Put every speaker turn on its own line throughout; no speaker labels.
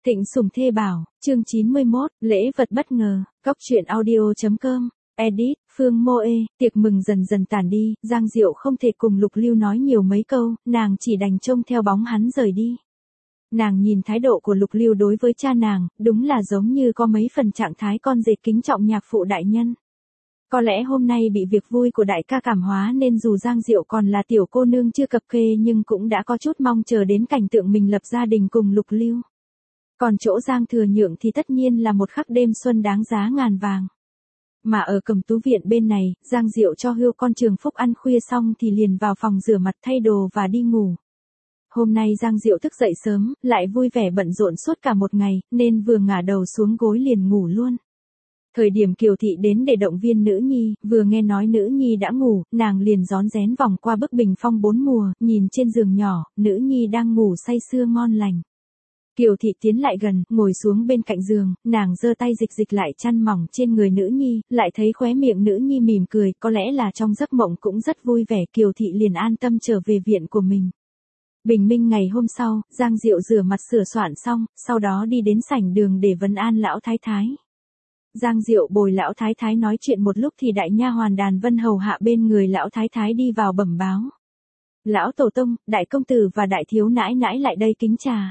Thịnh Sủng Thê Bảo, chương 91, lễ vật bất ngờ, Cóc truyện audio.com, edit, Phương Moe, tiệc mừng dần dần tàn đi, Giang Diệu không thể cùng Lục Lưu nói nhiều mấy câu, nàng chỉ đành trông theo bóng hắn rời đi. Nàng nhìn thái độ của Lục Lưu đối với cha nàng, đúng là giống như có mấy phần trạng thái con dệt kính trọng nhạc phụ đại nhân. Có lẽ hôm nay bị việc vui của đại ca cảm hóa nên dù Giang Diệu còn là tiểu cô nương chưa cập kê nhưng cũng đã có chút mong chờ đến cảnh tượng mình lập gia đình cùng Lục Lưu. Còn chỗ Giang Thừa Nhượng thì tất nhiên là một khắc đêm xuân đáng giá ngàn vàng. Mà ở Cẩm Tú viện bên này, Giang Diệu cho hươu con Trường Phúc ăn khuya xong thì liền vào phòng rửa mặt thay đồ và đi ngủ. Hôm nay Giang Diệu thức dậy sớm, lại vui vẻ bận rộn suốt cả một ngày, nên vừa ngả đầu xuống gối liền ngủ luôn. Thời điểm Kiều Thị đến để động viên nữ nhi, vừa nghe nói nữ nhi đã ngủ, nàng liền rón rén vòng qua bức bình phong 4 mùa, nhìn trên giường nhỏ, nữ nhi đang ngủ say sưa ngon lành. Kiều Thị tiến lại gần, ngồi xuống bên cạnh giường, nàng giơ tay dịch lại chăn mỏng trên người nữ nhi, lại thấy khóe miệng nữ nhi mỉm cười, có lẽ là trong giấc mộng cũng rất vui vẻ. Kiều Thị liền an tâm trở về viện của mình. Bình minh ngày hôm sau, Giang Diệu rửa mặt sửa soạn xong, sau đó đi đến sảnh đường để vấn an lão thái thái. Giang Diệu bồi lão thái thái nói chuyện một lúc thì đại nha hoàn Đàn Vân hầu hạ bên người lão thái thái đi vào bẩm báo. Lão tổ tông, đại công tử và đại thiếu nãi nãi lại đây kính trà.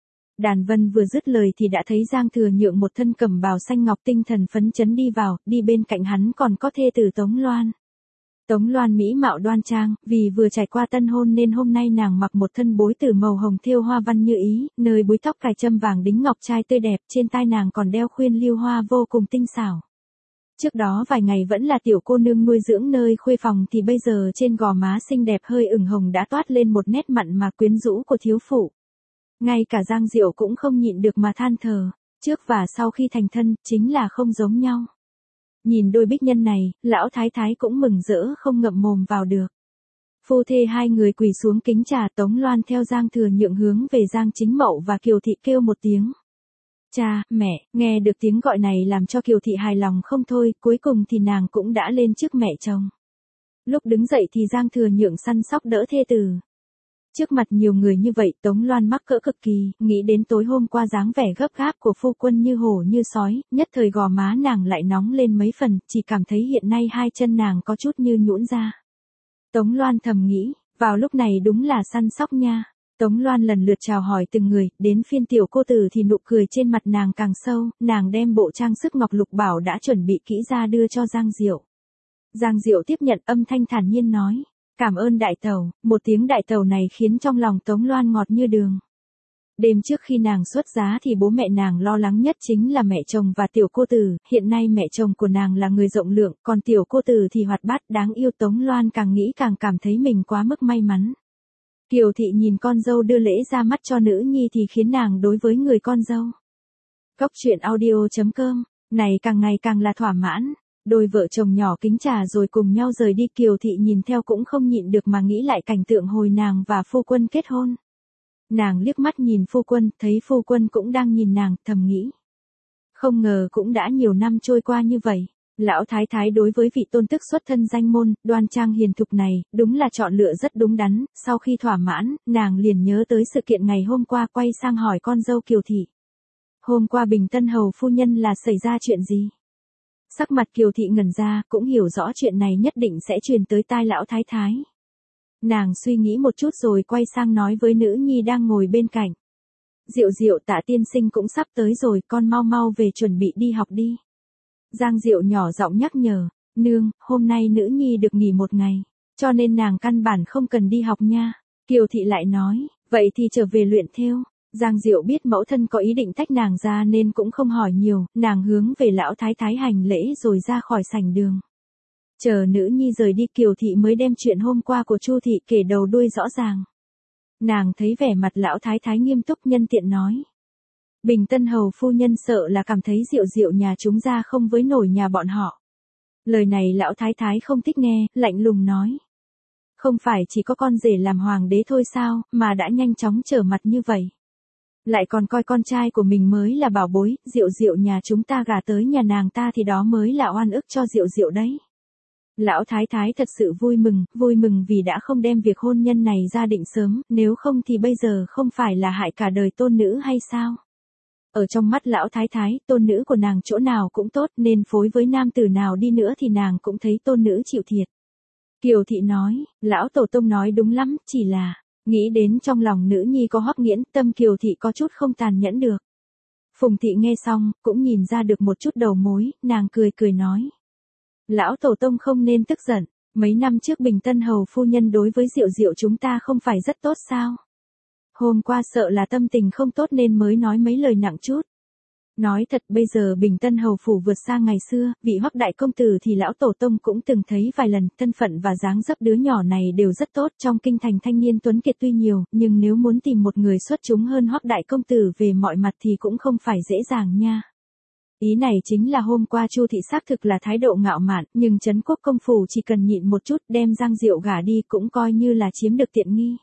Đàn Vân vừa dứt lời thì đã thấy Giang Thừa Nhượng một thân cẩm bào xanh ngọc tinh thần phấn chấn đi vào, đi bên cạnh hắn còn có thê tử Tống Loan. Tống Loan mỹ mạo đoan trang, vì vừa trải qua tân hôn nên hôm nay nàng mặc một thân bối tử màu hồng thêu hoa văn như ý, nơi búi tóc cài châm vàng đính ngọc trai tươi đẹp, trên tai nàng còn đeo khuyên lưu hoa vô cùng tinh xảo. Trước đó vài ngày vẫn là tiểu cô nương nuôi dưỡng nơi khuê phòng thì bây giờ trên gò má xinh đẹp hơi ửng hồng đã toát lên một nét mặn mà quyến rũ của thiếu phụ. Ngay cả Giang Diệu cũng không nhịn được mà than thở, trước và sau khi thành thân, chính là không giống nhau. Nhìn đôi bích nhân này, lão thái thái cũng mừng rỡ không ngậm mồm vào được. Phu thê hai người quỳ xuống kính trà, Tống Loan theo Giang Thừa Nhượng hướng về Giang Chính Mậu và Kiều Thị kêu một tiếng. Cha, mẹ, nghe được tiếng gọi này làm cho Kiều Thị hài lòng không thôi, cuối cùng thì nàng cũng đã lên trước mẹ chồng. Lúc đứng dậy thì Giang Thừa Nhượng săn sóc đỡ thê tử. Trước mặt nhiều người như vậy Tống Loan mắc cỡ cực kỳ, nghĩ đến tối hôm qua dáng vẻ gấp gáp của phu quân như hổ như sói, nhất thời gò má nàng lại nóng lên mấy phần, chỉ cảm thấy hiện nay hai chân nàng có chút như nhũn ra. Tống Loan thầm nghĩ, vào lúc này đúng là săn sóc nha. Tống Loan lần lượt chào hỏi từng người, đến phiên tiểu cô tử thì nụ cười trên mặt nàng càng sâu, nàng đem bộ trang sức ngọc lục bảo đã chuẩn bị kỹ ra đưa cho Giang Diệu. Giang Diệu tiếp nhận âm thanh thản nhiên nói. Cảm ơn đại tẩu, một tiếng đại tẩu này khiến trong lòng Tống Loan ngọt như đường. Đêm trước khi nàng xuất giá thì bố mẹ nàng lo lắng nhất chính là mẹ chồng và tiểu cô tử, hiện nay mẹ chồng của nàng là người rộng lượng, còn tiểu cô tử thì hoạt bát đáng yêu. Tống Loan càng nghĩ càng cảm thấy mình quá mức may mắn. Kiều Thị nhìn con dâu đưa lễ ra mắt cho nữ nhi thì khiến nàng đối với người con dâu. Cóc truyện audio.com, này càng ngày càng là thỏa mãn. Đôi vợ chồng nhỏ kính trà rồi cùng nhau rời đi. Kiều Thị nhìn theo cũng không nhịn được mà nghĩ lại cảnh tượng hồi nàng và phu quân kết hôn. Nàng liếc mắt nhìn phu quân, thấy phu quân cũng đang nhìn nàng, thầm nghĩ. Không ngờ cũng đã nhiều năm trôi qua như vậy. Lão thái thái đối với vị tôn tức xuất thân danh môn, đoan trang hiền thục này, đúng là chọn lựa rất đúng đắn. Sau khi thỏa mãn, nàng liền nhớ tới sự kiện ngày hôm qua, quay sang hỏi con dâu Kiều Thị. Hôm qua Bình Tân hầu phu nhân là xảy ra chuyện gì? Sắc mặt Kiều Thị ngẩn ra, cũng hiểu rõ chuyện này nhất định sẽ truyền tới tai lão thái thái. Nàng suy nghĩ một chút rồi quay sang nói với nữ nhi đang ngồi bên cạnh. Diệu Diệu, Tạ tiên sinh cũng sắp tới rồi, con mau mau về chuẩn bị đi học đi. Giang Diệu nhỏ giọng nhắc nhở, nương, hôm nay nữ nhi được nghỉ một ngày, cho nên nàng căn bản không cần đi học nha. Kiều Thị lại nói, vậy thì trở về luyện thêu. Giang Diệu biết mẫu thân có ý định tách nàng ra nên cũng không hỏi nhiều, nàng hướng về lão thái thái hành lễ rồi ra khỏi sảnh đường. Chờ nữ nhi rời đi Kiều Thị mới đem chuyện hôm qua của Chu Thị kể đầu đuôi rõ ràng. Nàng thấy vẻ mặt lão thái thái nghiêm túc nhân tiện nói. Bình Tân hầu phu nhân sợ là cảm thấy Diệu Diệu nhà chúng ra không với nổi nhà bọn họ. Lời này lão thái thái không thích nghe, lạnh lùng nói. Không phải chỉ có con rể làm hoàng đế thôi sao, mà đã nhanh chóng trở mặt như vậy. Lại còn coi con trai của mình mới là bảo bối, Diệu Diệu nhà chúng ta gả tới nhà nàng ta thì đó mới là oan ức cho Diệu Diệu đấy. Lão thái thái thật sự vui mừng vì đã không đem việc hôn nhân này ra định sớm, nếu không thì bây giờ không phải là hại cả đời tôn nữ hay sao? Ở trong mắt lão thái thái, tôn nữ của nàng chỗ nào cũng tốt nên phối với nam tử nào đi nữa thì nàng cũng thấy tôn nữ chịu thiệt. Kiều thị nói, lão tổ tông nói đúng lắm, chỉ là, nghĩ đến trong lòng nữ nhi có Hoắc Nghiễn, tâm Kiều thị có chút không tàn nhẫn được. Phùng thị nghe xong, cũng nhìn ra được một chút đầu mối, nàng cười cười nói. Lão tổ tông không nên tức giận, mấy năm trước Bình Tân hầu phu nhân đối với Diệu Diệu chúng ta không phải rất tốt sao? Hôm qua sợ là tâm tình không tốt nên mới nói mấy lời nặng chút. Nói thật bây giờ Bình Tân hầu phủ vượt xa ngày xưa, vị Hoắc đại công tử thì lão tổ tông cũng từng thấy vài lần, thân phận và dáng dấp đứa nhỏ này đều rất tốt, trong kinh thành thanh niên tuấn kiệt tuy nhiều, nhưng nếu muốn tìm một người xuất chúng hơn Hoắc đại công tử về mọi mặt thì cũng không phải dễ dàng nha. Ý này chính là hôm qua Chu thị xác thực là thái độ ngạo mạn, nhưng Trấn Quốc công phủ chỉ cần nhịn một chút đem Giang Diệu gả đi cũng coi như là chiếm được tiện nghi.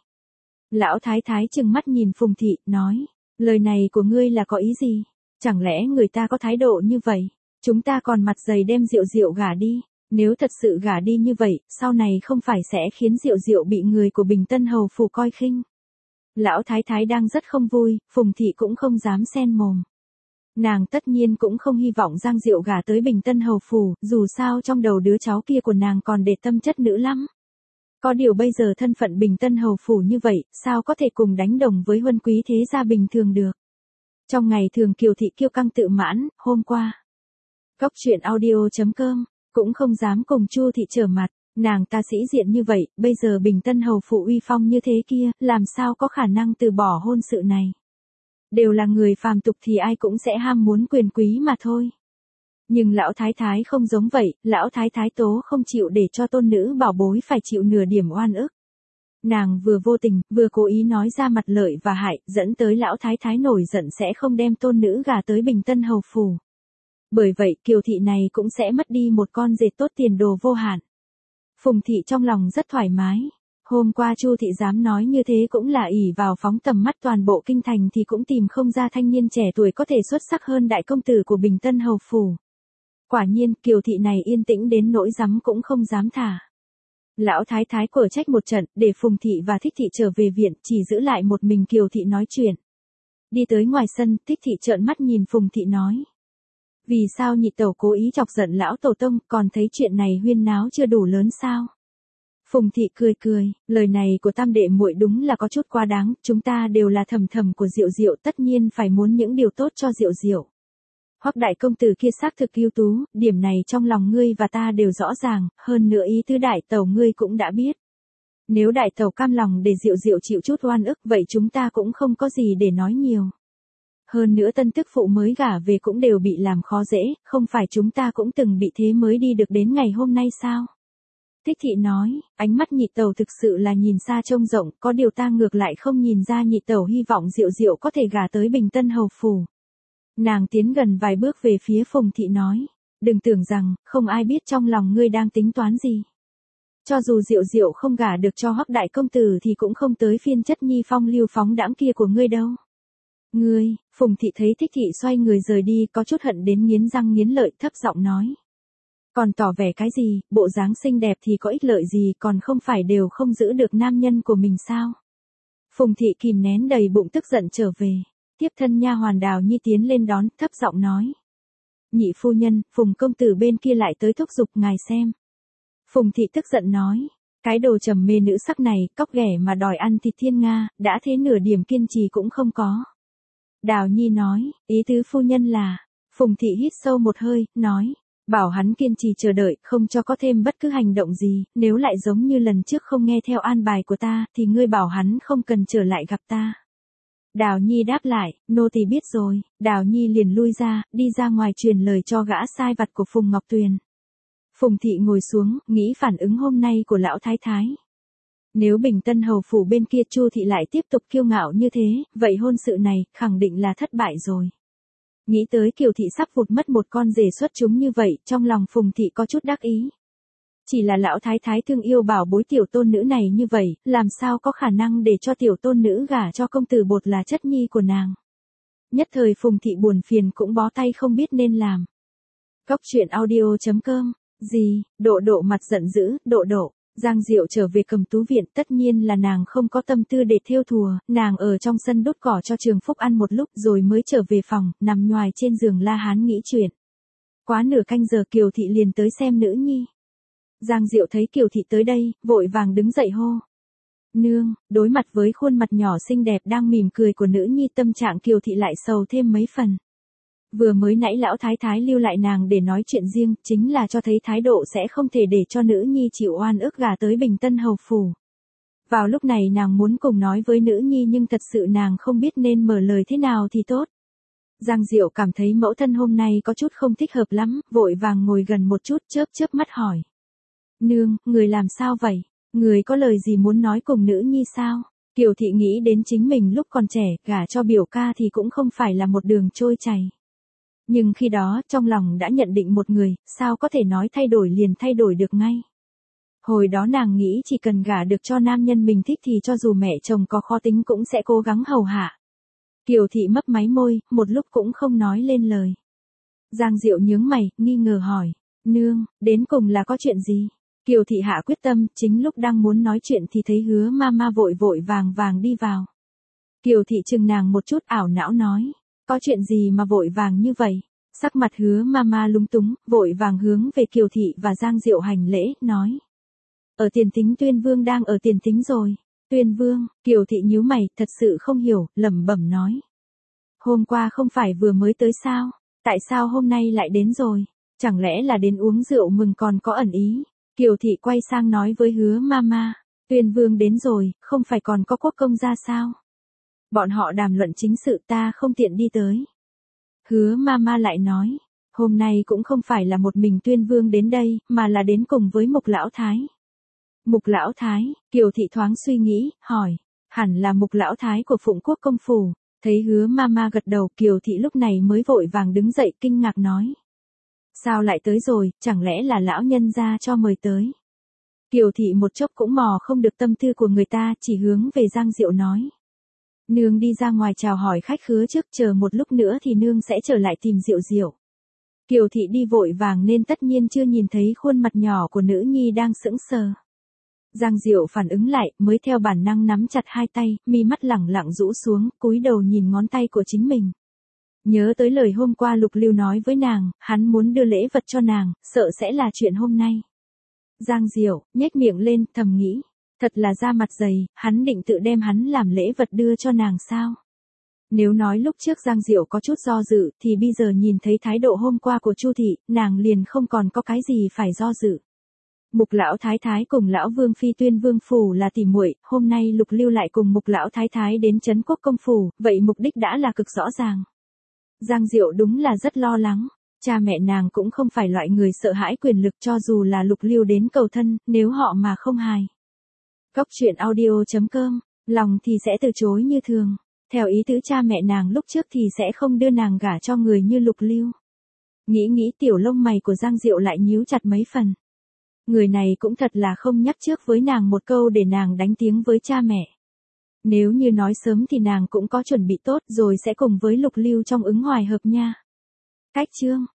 Lão thái thái trừng mắt nhìn Phùng thị, nói, lời này của ngươi là có ý gì? Chẳng lẽ người ta có thái độ như vậy? Chúng ta còn mặt dày đem Diệu Diệu gả đi. Nếu thật sự gả đi như vậy, sau này không phải sẽ khiến Diệu Diệu bị người của Bình Tân hầu phủ coi khinh. Lão thái thái đang rất không vui, Phùng thị cũng không dám xen mồm. Nàng tất nhiên cũng không hy vọng Giang Diệu gả tới Bình Tân hầu phủ, dù sao trong đầu đứa cháu kia của nàng còn để tâm chất nữ lắm. Có điều bây giờ thân phận Bình Tân hầu phủ như vậy, sao có thể cùng đánh đồng với huân quý thế gia bình thường được. Trong ngày thường Kiều thị kiêu căng tự mãn, hôm qua. Góc truyện audio.com, cũng không dám cùng Chu thị trở mặt, nàng ta sĩ diện như vậy, bây giờ Bình Tân hầu phủ uy phong như thế kia, làm sao có khả năng từ bỏ hôn sự này. Đều là người phàm tục thì ai cũng sẽ ham muốn quyền quý mà thôi. Nhưng lão thái thái không giống vậy, lão thái thái tố không chịu để cho tôn nữ bảo bối phải chịu nửa điểm oan ức. Nàng vừa vô tình, vừa cố ý nói ra mặt lợi và hại, dẫn tới lão thái thái nổi giận sẽ không đem tôn nữ gả tới Bình Tân hầu phủ. Bởi vậy Kiều thị này cũng sẽ mất đi một con dệt tốt tiền đồ vô hạn. Phùng thị trong lòng rất thoải mái. Hôm qua Chu thị dám nói như thế cũng là ỷ vào phóng tầm mắt toàn bộ kinh thành thì cũng tìm không ra thanh niên trẻ tuổi có thể xuất sắc hơn đại công tử của Bình Tân hầu phủ. Quả nhiên Kiều thị này yên tĩnh đến nỗi dám cũng không dám thả. Lão thái thái quở trách một trận, để Phùng thị và Thích thị trở về viện, chỉ giữ lại một mình Kiều thị nói chuyện. Đi tới ngoài sân, Thích thị trợn mắt nhìn Phùng thị nói. Vì sao nhị tẩu cố ý chọc giận lão tổ tông, còn thấy chuyện này huyên náo chưa đủ lớn sao? Phùng thị cười cười, lời này của tam đệ muội đúng là có chút quá đáng, chúng ta đều là thầm thầm của Diệu Diệu, tất nhiên phải muốn những điều tốt cho Diệu Diệu. Hoắc đại công tử kia xác thực ưu tú, điểm này trong lòng ngươi và ta đều rõ ràng, hơn nữa ý tứ đại tẩu ngươi cũng đã biết. Nếu đại tẩu cam lòng để Diệu Diệu chịu chút oan ức vậy chúng ta cũng không có gì để nói nhiều. Hơn nữa tân tức phụ mới gả về cũng đều bị làm khó dễ, không phải chúng ta cũng từng bị thế mới đi được đến ngày hôm nay sao? Thích thị nói, ánh mắt nhị tẩu thực sự là nhìn xa trông rộng, có điều ta ngược lại không nhìn ra nhị tẩu hy vọng Diệu Diệu có thể gả tới Bình Tân hầu phủ. Nàng tiến gần vài bước về phía Phùng thị nói, đừng tưởng rằng, không ai biết trong lòng ngươi đang tính toán gì. Cho dù Diệu Diệu không gả được cho Hoắc đại công tử thì cũng không tới phiên chất nhi phong lưu phóng đãng kia của ngươi đâu. Ngươi, Phùng thị thấy Thích thị xoay người rời đi có chút hận đến nghiến răng nghiến lợi thấp giọng nói. Còn tỏ vẻ cái gì, bộ dáng xinh đẹp thì có ích lợi gì còn không phải đều không giữ được nam nhân của mình sao. Phùng thị kìm nén đầy bụng tức giận trở về. Tiếp thân nha hoàn Đào Nhi tiến lên đón, thấp giọng nói. Nhị phu nhân, Phùng công tử bên kia lại tới thúc giục ngài xem. Phùng thị tức giận nói. Cái đồ trầm mê nữ sắc này, cóc ghẻ mà đòi ăn thịt thiên nga, đã thế nửa điểm kiên trì cũng không có. Đào Nhi nói, ý tứ phu nhân là. Phùng thị hít sâu một hơi, nói. Bảo hắn kiên trì chờ đợi, không cho có thêm bất cứ hành động gì, nếu lại giống như lần trước không nghe theo an bài của ta, thì ngươi bảo hắn không cần trở lại gặp ta. Đào Nhi đáp lại, nô tỳ biết rồi, Đào Nhi liền lui ra, đi ra ngoài truyền lời cho gã sai vặt của Phùng Ngọc Tuyền. Phùng thị ngồi xuống, nghĩ phản ứng hôm nay của lão thái thái. Nếu Bình Tân hầu phủ bên kia Chu thị lại tiếp tục kiêu ngạo như thế, vậy hôn sự này, khẳng định là thất bại rồi. Nghĩ tới Kiều thị sắp vụt mất một con rể xuất chúng như vậy, trong lòng Phùng thị có chút đắc ý. Chỉ là lão thái thái thương yêu bảo bối tiểu tôn nữ này như vậy, làm sao có khả năng để cho tiểu tôn nữ gả cho công tử bột là chất nhi của nàng. Nhất thời Phùng thị buồn phiền cũng bó tay không biết nên làm. Góc truyện audio.com, gì, độ độ mặt giận dữ, độ độ, Giang Diệu trở về Cầm Tú viện, tất nhiên là nàng không có tâm tư để thêu thùa, nàng ở trong sân đốt cỏ cho Trường Phúc ăn một lúc rồi mới trở về phòng, nằm nhoài trên giường la hán nghĩ chuyện. Quá nửa canh giờ Kiều Thị liền tới xem nữ nhi. Giang Diệu thấy Kiều Thị tới đây, vội vàng đứng dậy hô. Nương, đối mặt với khuôn mặt nhỏ xinh đẹp đang mỉm cười của nữ nhi, tâm trạng Kiều Thị lại sầu thêm mấy phần. Vừa mới nãy lão thái thái lưu lại nàng để nói chuyện riêng, chính là cho thấy thái độ sẽ không thể để cho nữ nhi chịu oan ức gả tới Bình Tân hầu phủ. Vào lúc này nàng muốn cùng nói với nữ nhi nhưng thật sự nàng không biết nên mở lời thế nào thì tốt. Giang Diệu cảm thấy mẫu thân hôm nay có chút không thích hợp lắm, vội vàng ngồi gần một chút, chớp chớp mắt hỏi. Nương, người làm sao vậy? Người có lời gì muốn nói cùng nữ nhi sao? Kiều Thị nghĩ đến chính mình lúc còn trẻ, gả cho biểu ca thì cũng không phải là một đường trôi chảy. Nhưng khi đó, trong lòng đã nhận định một người, sao có thể nói thay đổi liền thay đổi được ngay. Hồi đó nàng nghĩ chỉ cần gả được cho nam nhân mình thích thì cho dù mẹ chồng có khó tính cũng sẽ cố gắng hầu hạ. Kiều Thị mấp máy môi, một lúc cũng không nói lên lời. Giang Diệu nhướng mày, nghi ngờ hỏi. Nương, đến cùng là có chuyện gì? Kiều Thị hạ quyết tâm, chính lúc đang muốn nói chuyện thì thấy Hứa Mama vội vội vàng vàng đi vào. Kiều Thị chừng nàng một chút, ảo não nói. Có chuyện gì mà vội vàng như vậy? Sắc mặt Hứa Mama lúng túng, vội vàng hướng về Kiều Thị và Giang Diệu hành lễ, nói. Ở Tiền Thính Tuyên Vương đang ở Tiền Thính rồi. Tuyên Vương, Kiều Thị nhíu mày, thật sự không hiểu, lẩm bẩm nói. Hôm qua không phải vừa mới tới sao? Tại sao hôm nay lại đến rồi? Chẳng lẽ là đến uống rượu mừng còn có ẩn ý? Kiều Thị quay sang nói với Hứa Mama. Tuyên Vương đến rồi, không phải còn có quốc công gia sao? Bọn họ đàm luận chính sự, ta không tiện đi tới. Hứa Mama lại nói. Hôm nay cũng không phải là một mình Tuyên Vương đến đây, mà là đến cùng với Mục Lão Thái. Mục Lão Thái, Kiều Thị thoáng suy nghĩ, hỏi. Hẳn là Mục Lão Thái của Phụng Quốc công phủ. Thấy Hứa Mama gật đầu, Kiều Thị lúc này mới vội vàng đứng dậy kinh ngạc nói. Sao lại tới rồi, chẳng lẽ là lão nhân gia cho mời tới. Kiều Thị một chốc cũng mò không được tâm tư của người ta, chỉ hướng về Giang Diệu nói. Nương đi ra ngoài chào hỏi khách khứa trước, chờ một lúc nữa thì nương sẽ trở lại tìm Diệu Diệu. Kiều Thị đi vội vàng nên tất nhiên chưa nhìn thấy khuôn mặt nhỏ của nữ nhi đang sững sờ. Giang Diệu phản ứng lại, mới theo bản năng nắm chặt hai tay, mi mắt lẳng lặng rũ xuống, cúi đầu nhìn ngón tay của chính mình. Nhớ tới lời hôm qua Lục Lưu nói với nàng, hắn muốn đưa lễ vật cho nàng, sợ sẽ là chuyện hôm nay. Giang Diệu, nhếch miệng lên, thầm nghĩ. Thật là da mặt dày, hắn định tự đem hắn làm lễ vật đưa cho nàng sao? Nếu nói lúc trước Giang Diệu có chút do dự, thì bây giờ nhìn thấy thái độ hôm qua của Chu Thị, nàng liền không còn có cái gì phải do dự. Mục Lão Thái Thái cùng Lão Vương Phi Tuyên Vương phủ là tỉ muội, hôm nay Lục Lưu lại cùng Mục Lão Thái Thái đến Trấn Quốc công phủ, vậy mục đích đã là cực rõ ràng. Giang Diệu đúng là rất lo lắng. Cha mẹ nàng cũng không phải loại người sợ hãi quyền lực, cho dù là Lục Lưu đến cầu thân, nếu họ mà không hài. Cóc truyện audio.com, lòng thì sẽ từ chối như thường. Theo ý tứ cha mẹ nàng lúc trước thì sẽ không đưa nàng gả cho người như Lục Lưu. Nghĩ tiểu lông mày của Giang Diệu lại nhíu chặt mấy phần. Người này cũng thật là không nhắc trước với nàng một câu để nàng đánh tiếng với cha mẹ. Nếu như nói sớm thì nàng cũng có chuẩn bị tốt rồi sẽ cùng với Lục Lưu trong ứng hoài hợp nha. Cách chương